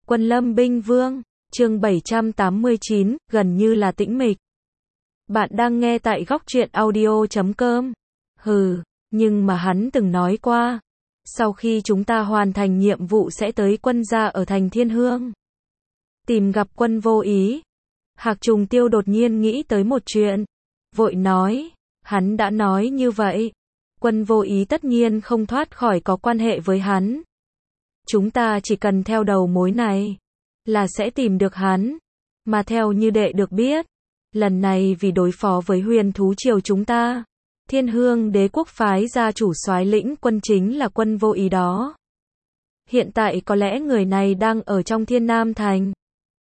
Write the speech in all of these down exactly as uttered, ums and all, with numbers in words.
Quân Lâm Binh Vương, chương bảy trăm tám mươi chín, gần như là tĩnh mịch. Bạn đang nghe tại góc truyện audio chấm com. Hừ, nhưng mà hắn từng nói qua, sau khi chúng ta hoàn thành nhiệm vụ sẽ tới quân gia ở thành Thiên Hương. Tìm gặp Quân Vô Ý. Hạc Trùng Tiêu đột nhiên nghĩ tới một chuyện, vội nói, hắn đã nói như vậy, Quân Vô Ý tất nhiên không thoát khỏi có quan hệ với hắn. Chúng ta chỉ cần theo đầu mối này, là sẽ tìm được hắn. Mà theo như đệ được biết, lần này vì đối phó với huyền thú triều chúng ta, Thiên Hương đế quốc phái gia chủ soái lĩnh quân chính là Quân Vô Ý đó. Hiện tại có lẽ người này đang ở trong Thiên Nam Thành.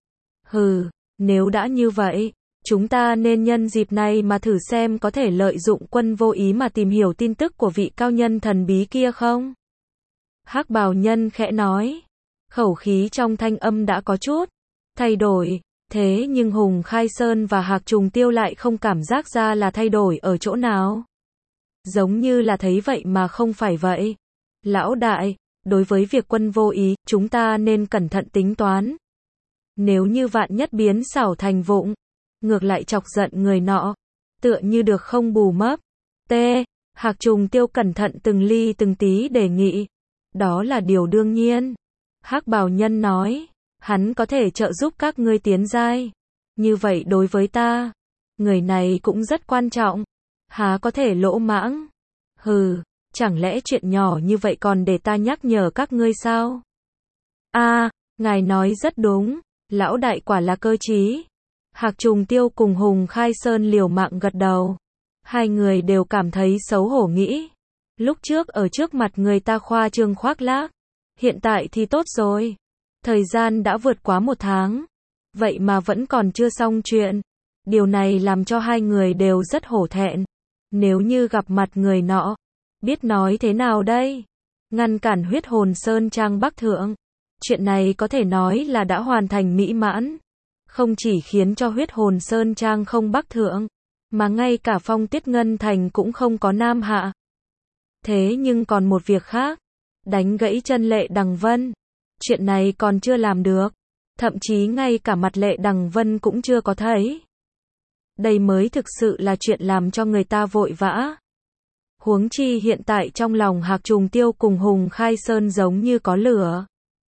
Hừ, nếu đã như vậy, chúng ta nên nhân dịp này mà thử xem có thể lợi dụng Quân Vô Ý mà tìm hiểu tin tức của vị cao nhân thần bí kia không? Hắc bào nhân khẽ nói, khẩu khí trong thanh âm đã có chút thay đổi, thế nhưng Hùng Khai Sơn và Hạc Trùng Tiêu lại không cảm giác ra là thay đổi ở chỗ nào. Giống như là thấy vậy mà không phải vậy. Lão đại, đối với việc Quân Vô Ý, chúng ta nên cẩn thận tính toán. Nếu như vạn nhất biến xảo thành vụng, ngược lại chọc giận người nọ, tựa như được không bù mất. T. Hạc Trùng Tiêu cẩn thận từng ly từng tí đề nghị. Đó là điều đương nhiên. Hắc bào nhân nói, hắn có thể trợ giúp các ngươi tiến giai. Như vậy đối với ta, người này cũng rất quan trọng. Há có thể lỗ mãng? Hừ, chẳng lẽ chuyện nhỏ như vậy còn để ta nhắc nhở các ngươi sao? A, à, ngài nói rất đúng, lão đại quả là cơ trí. Hạc Trùng Tiêu cùng Hùng Khai Sơn liều mạng gật đầu. Hai người đều cảm thấy xấu hổ nghĩ. Lúc trước ở trước mặt người ta khoa trương khoác lác, hiện tại thì tốt rồi. Thời gian đã vượt quá một tháng, vậy mà vẫn còn chưa xong chuyện. Điều này làm cho hai người đều rất hổ thẹn. Nếu như gặp mặt người nọ, biết nói thế nào đây? Ngăn cản huyết hồn Sơn Trang Bắc Thượng. Chuyện này có thể nói là đã hoàn thành mỹ mãn. Không chỉ khiến cho huyết hồn Sơn Trang không Bắc Thượng, mà ngay cả Phong Tuyết Ngân Thành cũng không có Nam Hạ. Thế nhưng còn một việc khác, đánh gãy chân Lệ Đằng Vân. Chuyện này còn chưa làm được, thậm chí ngay cả mặt Lệ Đằng Vân cũng chưa có thấy. Đây mới thực sự là chuyện làm cho người ta vội vã. Huống chi hiện tại trong lòng Hạc Trùng Tiêu cùng Hùng Khai Sơn giống như có lửa.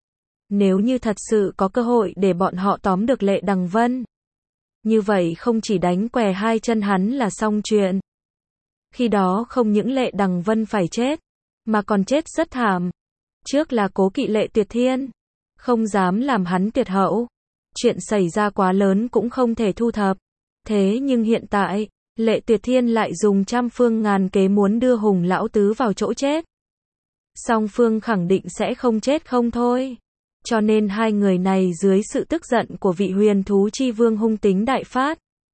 Nếu như thật sự có cơ hội để bọn họ tóm được Lệ Đằng Vân, như vậy không chỉ đánh què hai chân hắn là xong chuyện. Khi đó không những Lệ Đằng Vân phải chết, mà còn chết rất thảm. Trước là cố kỵ Lệ Tuyệt Thiên, không dám làm hắn tuyệt hậu. Chuyện xảy ra quá lớn cũng không thể thu thập. Thế nhưng hiện tại, Lệ Tuyệt Thiên lại dùng trăm phương ngàn kế muốn đưa Hùng Lão Tứ vào chỗ chết. Song phương khẳng định sẽ không chết không thôi. Cho nên hai người này dưới sự tức giận của vị huyền thú chi vương hung tính đại phát.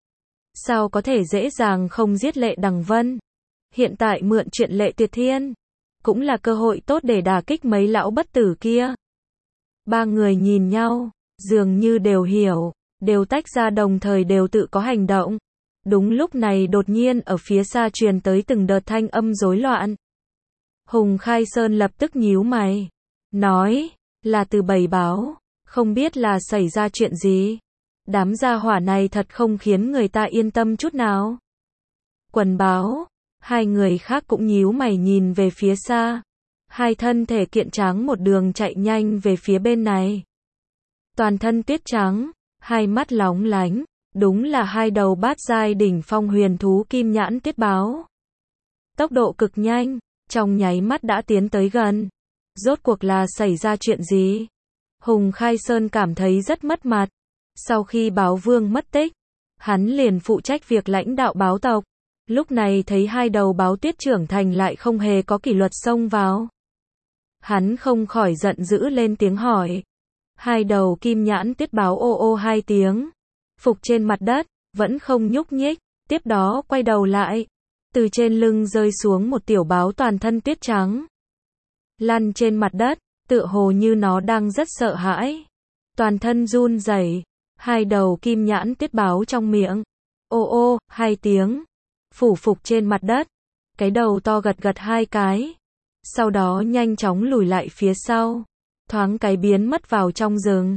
Sao có thể dễ dàng không giết Lệ Đằng Vân? Hiện tại mượn chuyện Lệ Tuyệt Thiên, cũng là cơ hội tốt để đả kích mấy lão bất tử kia. Ba người nhìn nhau, dường như đều hiểu, đều tách ra đồng thời đều tự có hành động. Đúng lúc này đột nhiên ở phía xa truyền tới từng đợt thanh âm rối loạn. Hùng Khai Sơn lập tức nhíu mày, nói, là từ Bầy báo, không biết là xảy ra chuyện gì. Đám gia hỏa này thật không khiến người ta yên tâm chút nào. Quần báo, hai người khác cũng nhíu mày nhìn về phía xa. Hai thân thể kiện trắng một đường chạy nhanh về phía bên này. Toàn thân tuyết trắng, hai mắt lóng lánh, đúng là hai đầu bát giai đỉnh phong huyền thú kim nhãn tuyết báo. Tốc độ cực nhanh, trong nháy mắt đã tiến tới gần. Rốt cuộc là xảy ra chuyện gì? Hùng Khai Sơn cảm thấy rất mất mặt. Sau khi báo vương mất tích, hắn liền phụ trách việc lãnh đạo báo tộc. Lúc này thấy hai đầu báo tuyết trưởng thành lại không hề có kỷ luật xông vào. Hắn không khỏi giận dữ lên tiếng hỏi. Hai đầu kim nhãn tuyết báo ô ô hai tiếng, phục trên mặt đất, vẫn không nhúc nhích, tiếp đó quay đầu lại. Từ trên lưng rơi xuống một tiểu báo toàn thân tuyết trắng. Lăn trên mặt đất, tựa hồ như nó đang rất sợ hãi. Toàn thân run rẩy, hai đầu kim nhãn tuyết báo trong miệng. Ô ô, hai tiếng. Phủ phục trên mặt đất. Cái đầu to gật gật hai cái. Sau đó nhanh chóng lùi lại phía sau. Thoáng cái biến mất vào trong rừng.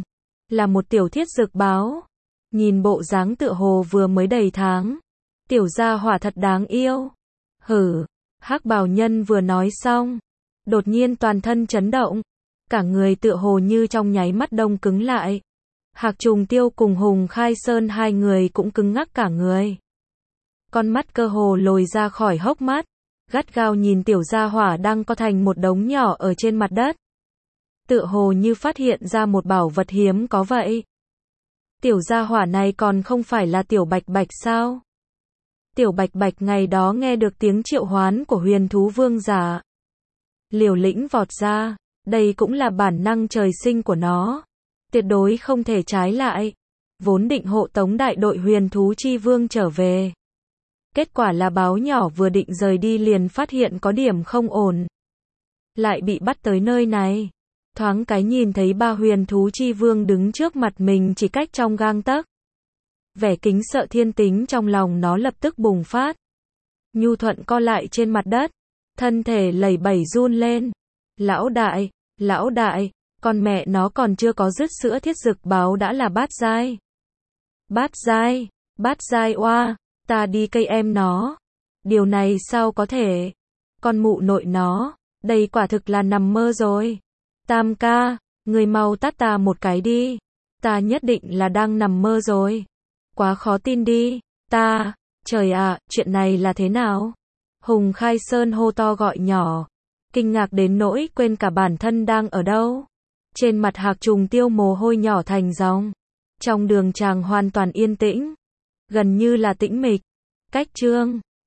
Là một tiểu thiết dược báo. Nhìn bộ dáng tựa hồ vừa mới đầy tháng. Tiểu gia hỏa thật đáng yêu. Hử, hắc bào nhân vừa nói xong. Đột nhiên toàn thân chấn động. Cả người tựa hồ như trong nháy mắt đông cứng lại. Hạc Trùng Tiêu cùng Hùng Khai Sơn hai người cũng cứng ngắc cả người. Con mắt cơ hồ lồi ra khỏi hốc mắt. Gắt gao nhìn tiểu gia hỏa đang co thành một đống nhỏ ở trên mặt đất. Tựa hồ như phát hiện ra một bảo vật hiếm có vậy. Tiểu gia hỏa này còn không phải là tiểu bạch bạch sao? Tiểu bạch bạch ngày đó nghe được tiếng triệu hoán của huyền thú vương giả. Liều lĩnh vọt ra, đây cũng là bản năng trời sinh của nó. Tuyệt đối không thể trái lại. Vốn định hộ tống đại đội huyền thú chi vương trở về. Kết quả là báo nhỏ vừa định rời đi liền phát hiện có điểm không ổn. Lại bị bắt tới nơi này. Thoáng cái nhìn thấy ba huyền thú chi vương đứng trước mặt mình chỉ cách trong gang tấc. Vẻ kính sợ thiên tính trong lòng nó lập tức bùng phát. Nhu Thuận co lại trên mặt đất. Thân thể lẩy bẩy run lên. Lão đại, lão đại, con mẹ nó còn chưa có dứt sữa thiết dực báo đã là bát giai. Bát giai, bát giai oa, ta đi cây em nó. Điều này sao có thể? Con mụ nội nó, đây quả thực là nằm mơ rồi. Tam ca, người mau tát ta một cái đi. Ta nhất định là đang nằm mơ rồi. Quá khó tin đi. Ta, trời ạ, chuyện này là thế nào? Hùng Khai Sơn hô to gọi nhỏ. Kinh ngạc đến nỗi quên cả bản thân đang ở đâu. Trên mặt Hạc Trùng Tiêu mồ hôi nhỏ thành dòng. Trong đường tràng hoàn toàn yên tĩnh. Gần như là tĩnh mịch. Cách chương